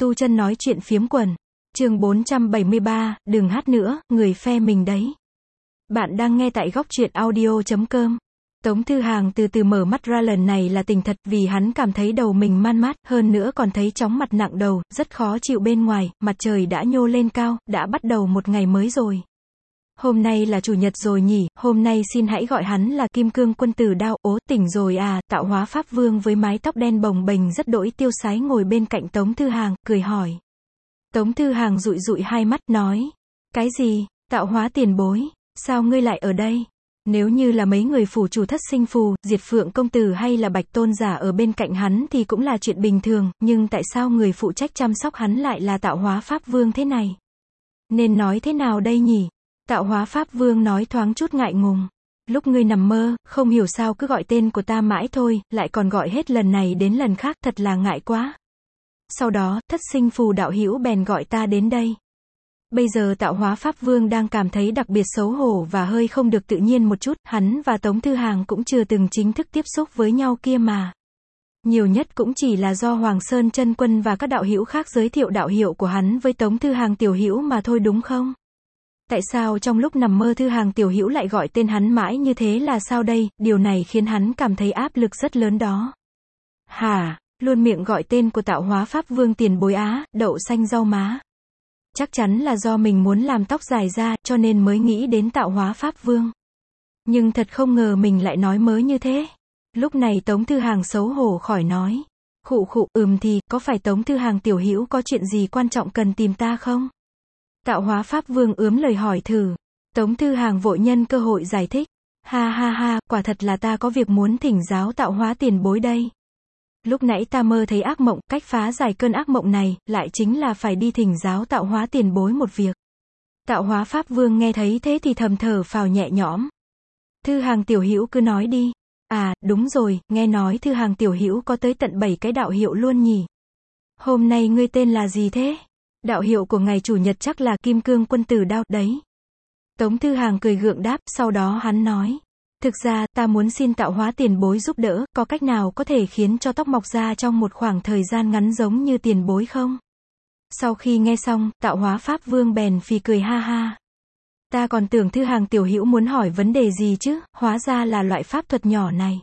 Tu Chân nói chuyện phiếm quần. Chương 473, đừng hát nữa, người phe mình đấy. Bạn đang nghe tại góc truyện audio.com. Tống Thư Hàng từ từ mở mắt ra, lần này là tỉnh thật, vì hắn cảm thấy đầu mình man mát, hơn nữa còn thấy chóng mặt nặng đầu, rất khó chịu bên ngoài, mặt trời đã nhô lên cao, đã bắt đầu một ngày mới rồi. Hôm nay là chủ nhật rồi nhỉ, hôm nay xin hãy gọi hắn là Kim Cương Quân Tử Đao. Ố, tỉnh rồi à? Tạo Hóa Pháp Vương với mái tóc đen bồng bềnh rất đỗi tiêu sái ngồi bên cạnh Tống Thư Hàng, cười hỏi. Tống Thư Hàng dụi dụi hai mắt, nói. Cái gì? Tạo Hóa tiền bối, sao ngươi lại ở đây? Nếu như là mấy người phủ chủ Thất Sinh Phù, Diệt Phượng Công Tử hay là Bạch Tôn Giả ở bên cạnh hắn thì cũng là chuyện bình thường, nhưng tại sao người phụ trách chăm sóc hắn lại là Tạo Hóa Pháp Vương thế này? Nên nói thế nào đây nhỉ? Tạo Hóa Pháp Vương nói thoáng chút ngại ngùng. Lúc ngươi nằm mơ, không hiểu sao cứ gọi tên của ta mãi thôi, lại còn gọi hết lần này đến lần khác, thật là ngại quá. Sau đó, Thất Sinh Phù đạo hữu bèn gọi ta đến đây. Bây giờ Tạo Hóa Pháp Vương đang cảm thấy đặc biệt xấu hổ và hơi không được tự nhiên một chút, hắn và Tống Thư Hàng cũng chưa từng chính thức tiếp xúc với nhau kia mà. Nhiều nhất cũng chỉ là do Hoàng Sơn Chân Quân và các đạo hữu khác giới thiệu đạo hiệu của hắn với Tống Thư Hàng tiểu hữu mà thôi, đúng không? Tại sao trong lúc nằm mơ Thư Hàng tiểu hữu lại gọi tên hắn mãi như thế là sao đây? Điều này khiến hắn cảm thấy áp lực rất lớn đó. Hả? Luôn miệng gọi tên của Tạo Hóa Pháp Vương tiền bối á, đậu xanh rau má. Chắc chắn là do mình muốn làm tóc dài ra, cho nên mới nghĩ đến Tạo Hóa Pháp Vương. Nhưng thật không ngờ mình lại nói mớ như thế. Lúc này Tống Thư Hàng xấu hổ khỏi nói. Khụ khụ, thì, có phải Tống Thư Hàng tiểu hữu có chuyện gì quan trọng cần tìm ta không? Tạo Hóa Pháp Vương ướm lời hỏi thử. Tống Thư Hàng vội nhân cơ hội giải thích. Ha ha ha, quả thật là ta có việc muốn thỉnh giáo Tạo Hóa tiền bối đây. Lúc nãy ta mơ thấy ác mộng, cách phá giải cơn ác mộng này, lại chính là phải đi thỉnh giáo Tạo Hóa tiền bối một việc. Tạo Hóa Pháp Vương nghe thấy thế thì thầm thở phào nhẹ nhõm. Thư Hàng tiểu hữu cứ nói đi. À, đúng rồi, nghe nói Thư Hàng tiểu hữu có tới tận 7 cái đạo hiệu luôn nhỉ. Hôm nay ngươi tên là gì thế? Đạo hiệu của ngày chủ nhật chắc là Kim Cương Quân Tử Đao đấy. Tống Thư Hàng cười gượng đáp, sau đó hắn nói. Thực ra, ta muốn xin Tạo Hóa tiền bối giúp đỡ, có cách nào có thể khiến cho tóc mọc ra trong một khoảng thời gian ngắn giống như tiền bối không? Sau khi nghe xong, Tạo Hóa Pháp Vương bèn phì cười ha ha. Ta còn tưởng Thư Hàng tiểu hữu muốn hỏi vấn đề gì chứ, hóa ra là loại pháp thuật nhỏ này.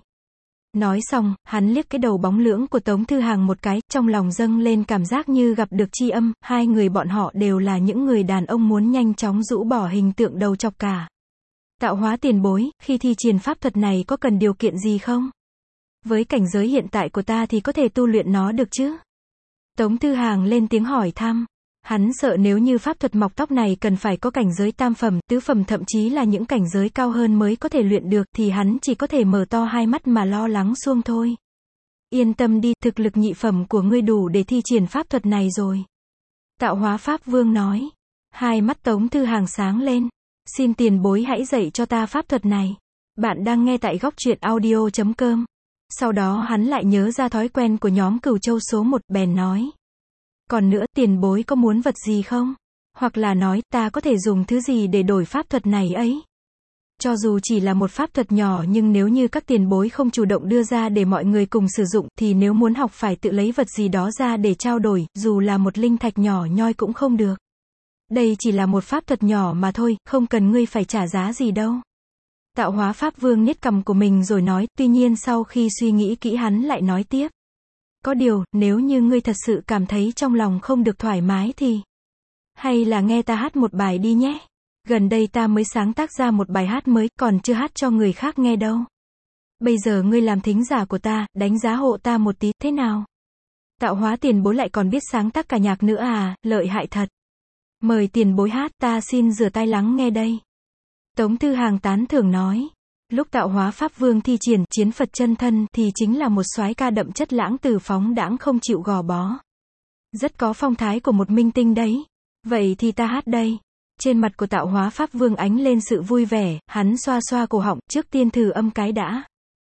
Nói xong, hắn liếc cái đầu bóng lưỡng của Tống Thư Hàng một cái, trong lòng dâng lên cảm giác như gặp được tri âm, hai người bọn họ đều là những người đàn ông muốn nhanh chóng rũ bỏ hình tượng đầu chọc cả. Tạo Hóa tiền bối, khi thi triển pháp thuật này có cần điều kiện gì không? Với cảnh giới hiện tại của ta thì có thể tu luyện nó được chứ? Tống Thư Hàng lên tiếng hỏi thăm. Hắn sợ nếu như pháp thuật mọc tóc này cần phải có cảnh giới tam phẩm, tứ phẩm thậm chí là những cảnh giới cao hơn mới có thể luyện được, thì hắn chỉ có thể mở to hai mắt mà lo lắng xuông thôi. Yên tâm đi, thực lực nhị phẩm của ngươi đủ để thi triển pháp thuật này rồi. Tạo Hóa Pháp Vương nói. Hai mắt Tống Thư Hàng sáng lên. Xin tiền bối hãy dạy cho ta pháp thuật này. Bạn đang nghe tại góc truyện audio.com. Sau đó hắn lại nhớ ra thói quen của nhóm Cửu Châu số 1, bèn nói. Còn nữa, tiền bối có muốn vật gì không? Hoặc là nói, ta có thể dùng thứ gì để đổi pháp thuật này ấy? Cho dù chỉ là một pháp thuật nhỏ, nhưng nếu như các tiền bối không chủ động đưa ra để mọi người cùng sử dụng, thì nếu muốn học phải tự lấy vật gì đó ra để trao đổi, dù là một linh thạch nhỏ nhoi cũng không được. Đây chỉ là một pháp thuật nhỏ mà thôi, không cần ngươi phải trả giá gì đâu. Tạo Hóa Pháp Vương nhếch cằm của mình rồi nói, tuy nhiên sau khi suy nghĩ kỹ hắn lại nói tiếp. Có điều, nếu như ngươi thật sự cảm thấy trong lòng không được thoải mái thì... Hay là nghe ta hát một bài đi nhé. Gần đây ta mới sáng tác ra một bài hát mới, còn chưa hát cho người khác nghe đâu. Bây giờ ngươi làm thính giả của ta, đánh giá hộ ta một tí, thế nào? Tạo Hóa tiền bối lại còn biết sáng tác cả nhạc nữa à, lợi hại thật. Mời tiền bối hát, ta xin rửa tai lắng nghe đây. Tống Thư Hàng tán thưởng nói. Lúc Tạo Hóa Pháp Vương thi triển chiến Phật chân thân thì chính là một soái ca đậm chất lãng tử phóng đãng không chịu gò bó. Rất có phong thái của một minh tinh đấy. Vậy thì ta hát đây. Trên mặt của Tạo Hóa Pháp Vương ánh lên sự vui vẻ, hắn xoa xoa cổ họng, trước tiên thử âm cái đã.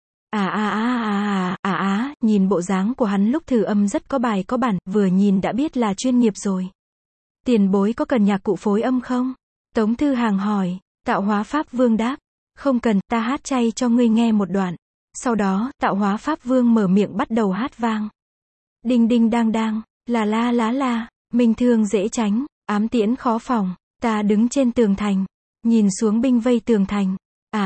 Nhìn bộ dáng của hắn lúc thử âm rất có bài có bản, vừa nhìn đã biết là chuyên nghiệp rồi. Tiền bối có cần nhạc cụ phối âm không? Tống Thư Hàng hỏi. Tạo Hóa Pháp Vương đáp. Không cần, ta hát chay cho ngươi nghe một đoạn. Sau đó, Tạo Hóa Pháp Vương mở miệng bắt đầu hát vang. Đinh đinh đang đang, Là la lá la, minh thương dễ tránh, ám tiễn khó phòng, ta đứng trên tường thành, nhìn xuống binh vây tường thành.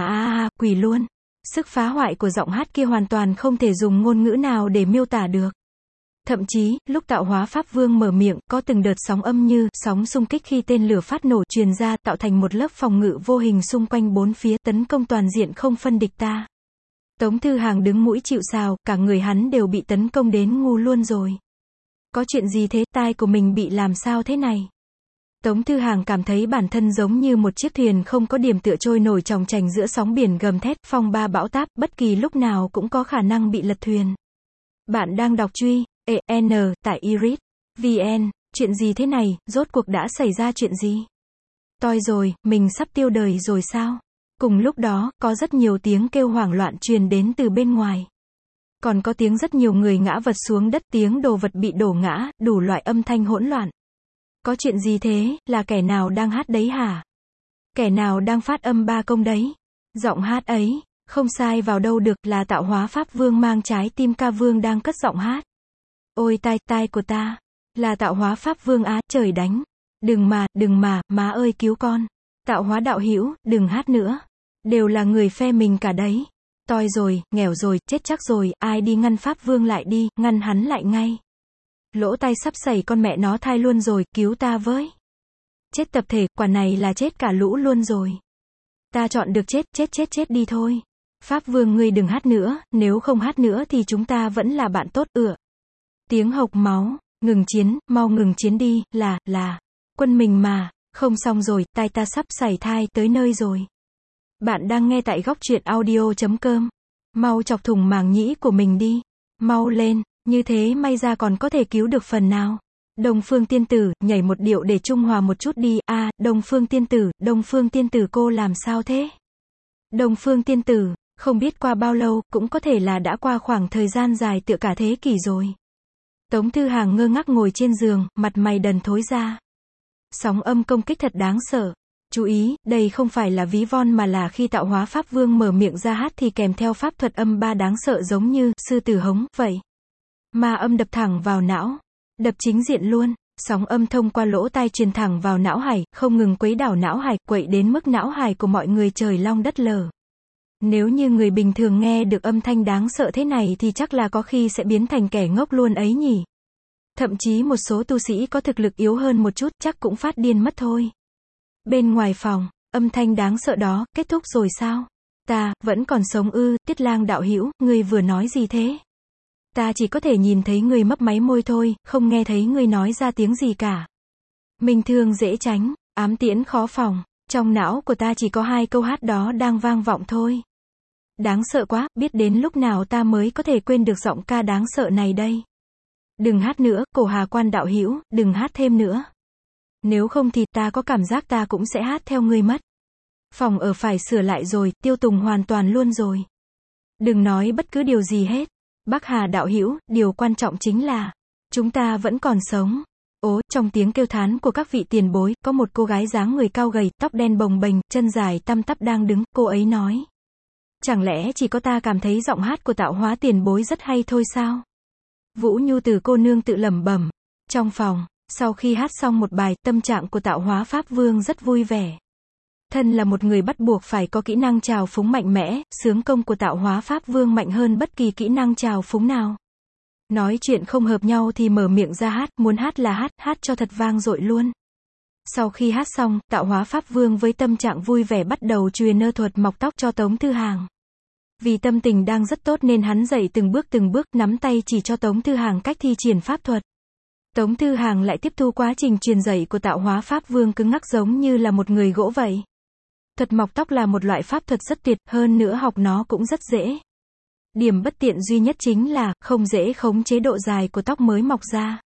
Quỳ luôn. Sức phá hoại của giọng hát kia hoàn toàn không thể dùng ngôn ngữ nào để miêu tả được. Thậm chí, lúc tạo hóa Pháp Vương mở miệng, có từng đợt sóng âm như sóng xung kích khi tên lửa phát nổ truyền ra, tạo thành một lớp phòng ngự vô hình xung quanh bốn phía, tấn công toàn diện không phân địch ta. Tống Thư Hàng đứng mũi chịu sào, cả người hắn đều bị tấn công đến ngu luôn rồi. Có chuyện gì thế, tai của mình bị làm sao thế này? Tống Thư Hàng cảm thấy bản thân giống như một chiếc thuyền không có điểm tựa trôi nổi chòng chành giữa sóng biển gầm thét, phong ba bão táp, bất kỳ lúc nào cũng có khả năng bị lật thuyền. Bạn đang đọc truy, EN, tại Iris VN, chuyện gì thế này, rốt cuộc đã xảy ra chuyện gì? Toi rồi, mình sắp tiêu đời rồi sao? Cùng lúc đó, có rất nhiều tiếng kêu hoảng loạn truyền đến từ bên ngoài. Còn có tiếng rất nhiều người ngã vật xuống đất, tiếng đồ vật bị đổ ngã, đủ loại âm thanh hỗn loạn. Có chuyện gì thế, là kẻ nào đang hát đấy hả? Kẻ nào đang phát âm ba công đấy? Giọng hát ấy, không sai vào đâu được, là tạo hóa Pháp Vương mang trái tim ca vương đang cất giọng hát. Ôi tai của ta, là tạo hóa Pháp Vương á, trời đánh. Đừng mà, má ơi cứu con. Tạo hóa đạo hữu, đừng hát nữa. Đều là người phe mình cả đấy. Toi rồi, nghèo rồi, chết chắc rồi, ai đi ngăn Pháp Vương lại đi, ngăn hắn lại ngay. Lỗ tai sắp sẩy con mẹ nó thai luôn rồi, cứu ta với. Chết tập thể, quả này là chết cả lũ luôn rồi. Ta chọn được chết đi thôi. Pháp Vương ngươi đừng hát nữa, nếu không hát nữa thì chúng ta vẫn là bạn tốt. Tiếng hộc máu, ngừng chiến, mau ngừng chiến đi, là, quân mình mà, không xong rồi, tai ta sắp sảy thai tới nơi rồi. Bạn đang nghe tại góc truyện audio.com. Mau chọc thủng màng nhĩ của mình đi. Mau lên, như thế may ra còn có thể cứu được phần nào. Đông Phương tiên tử, nhảy một điệu để trung hòa một chút đi. Đông Phương tiên tử cô làm sao thế? Đông Phương tiên tử, không biết qua bao lâu, cũng có thể là đã qua khoảng thời gian dài tựa cả thế kỷ rồi. Tống Thư Hàng ngơ ngác ngồi trên giường, mặt mày đần thối ra. Sóng âm công kích thật đáng sợ. Chú ý, đây không phải là ví von mà là khi tạo hóa Pháp Vương mở miệng ra hát thì kèm theo pháp thuật âm ba đáng sợ giống như sư tử hống, vậy. Ma âm đập thẳng vào não. Đập chính diện luôn. Sóng âm thông qua lỗ tai truyền thẳng vào não hải, không ngừng quấy đảo não hải, quậy đến mức não hải của mọi người trời long đất lở. Nếu như người bình thường nghe được âm thanh đáng sợ thế này thì chắc là có khi sẽ biến thành kẻ ngốc luôn ấy nhỉ. Thậm chí một số tu sĩ có thực lực yếu hơn một chút chắc cũng phát điên mất thôi. Bên ngoài phòng, âm thanh đáng sợ đó, kết thúc rồi sao? Ta, vẫn còn sống ư? Tiết Lang đạo hữu, ngươi vừa nói gì thế? Ta chỉ có thể nhìn thấy ngươi mấp máy môi thôi, không nghe thấy ngươi nói ra tiếng gì cả. Minh thương dễ tránh, ám tiễn khó phòng, trong não của ta chỉ có hai câu hát đó đang vang vọng thôi. Đáng sợ quá, biết đến lúc nào ta mới có thể quên được giọng ca đáng sợ này đây. Đừng hát nữa, Cổ Hà Quan đạo hữu, đừng hát thêm nữa. Nếu không thì ta có cảm giác ta cũng sẽ hát theo ngươi mất. Phòng ở phải sửa lại rồi, tiêu tùng hoàn toàn luôn rồi. Đừng nói bất cứ điều gì hết. Bắc Hà đạo hữu, điều quan trọng chính là chúng ta vẫn còn sống. Trong tiếng kêu thán của các vị tiền bối, có một cô gái dáng người cao gầy, tóc đen bồng bềnh, chân dài tăm tắp đang đứng, cô ấy nói. Chẳng lẽ chỉ có ta cảm thấy giọng hát của tạo hóa tiền bối rất hay thôi sao? Vũ Nhu Từ cô nương tự lẩm bẩm. Trong phòng, sau khi hát xong một bài, tâm trạng của tạo hóa Pháp Vương rất vui vẻ. Thân là một người bắt buộc phải có kỹ năng trào phúng mạnh mẽ, sướng công của tạo hóa Pháp Vương mạnh hơn bất kỳ kỹ năng trào phúng nào. Nói chuyện không hợp nhau thì mở miệng ra hát, muốn hát là hát cho thật vang dội luôn. Sau khi hát xong, tạo hóa Pháp Vương với tâm trạng vui vẻ bắt đầu truyền nơ thuật mọc tóc cho Tống Thư Hàng. Vì tâm tình đang rất tốt nên hắn dậy từng bước nắm tay chỉ cho Tống Thư Hàng cách thi triển pháp thuật. Tống Thư Hàng lại tiếp thu quá trình truyền dạy của tạo hóa Pháp Vương cứng ngắc giống như là một người gỗ vậy. Thuật mọc tóc là một loại pháp thuật rất tuyệt, hơn nữa học nó cũng rất dễ. Điểm bất tiện duy nhất chính là, không dễ khống chế độ dài của tóc mới mọc ra.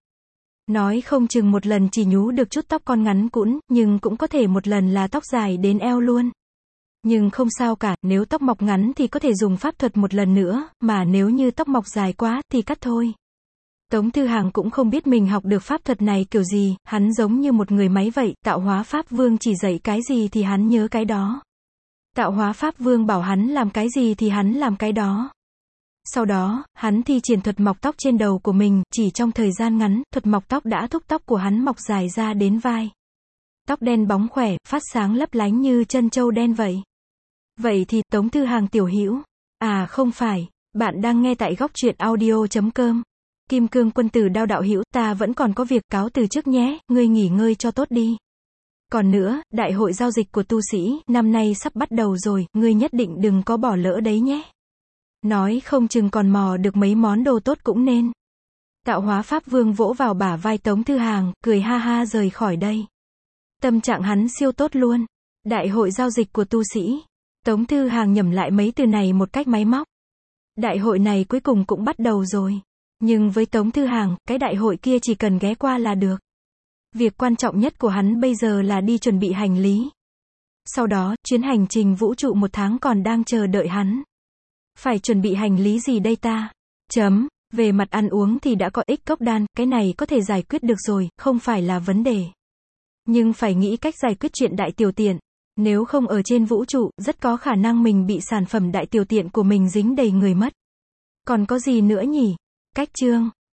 Nói không chừng một lần chỉ nhú được chút tóc con ngắn cũn, nhưng cũng có thể một lần là tóc dài đến eo luôn. Nhưng không sao cả, nếu tóc mọc ngắn thì có thể dùng pháp thuật một lần nữa, mà nếu như tóc mọc dài quá, thì cắt thôi. Tống Thư Hàng cũng không biết mình học được pháp thuật này kiểu gì, hắn giống như một người máy vậy, tạo hóa Pháp Vương chỉ dạy cái gì thì hắn nhớ cái đó. Tạo hóa Pháp Vương bảo hắn làm cái gì thì hắn làm cái đó. Sau đó, hắn thi triển thuật mọc tóc trên đầu của mình, chỉ trong thời gian ngắn, thuật mọc tóc đã thúc tóc của hắn mọc dài ra đến vai. Tóc đen bóng khỏe, phát sáng lấp lánh như chân trâu đen vậy. Vậy thì, Tống Thư Hàng tiểu hữu. À không phải, bạn đang nghe tại góc truyện audio.com. Kim Cương Quân Tử Đao đạo hữu, ta vẫn còn có việc, cáo từ trước nhé, ngươi nghỉ ngơi cho tốt đi. Còn nữa, đại hội giao dịch của tu sĩ, năm nay sắp bắt đầu rồi, ngươi nhất định đừng có bỏ lỡ đấy nhé. Nói không chừng còn mò được mấy món đồ tốt cũng nên. Tạo Hóa Pháp Vương vỗ vào bả vai Tống Thư Hàng, cười ha ha rời khỏi đây. Tâm trạng hắn siêu tốt luôn. Đại hội giao dịch của tu sĩ. Tống Thư Hàng nhẩm lại mấy từ này một cách máy móc. Đại hội này cuối cùng cũng bắt đầu rồi. Nhưng với Tống Thư Hàng, cái đại hội kia chỉ cần ghé qua là được. Việc quan trọng nhất của hắn bây giờ là đi chuẩn bị hành lý. Sau đó, chuyến hành trình vũ trụ 1 tháng còn đang chờ đợi hắn. Phải chuẩn bị hành lý gì đây ta? Về mặt ăn uống thì đã có ích cốc đan, cái này có thể giải quyết được rồi, không phải là vấn đề. Nhưng phải nghĩ cách giải quyết chuyện đại tiểu tiện. Nếu không ở trên vũ trụ, rất có khả năng mình bị sản phẩm đại tiểu tiện của mình dính đầy người mất. Còn có gì nữa nhỉ? Cách chương.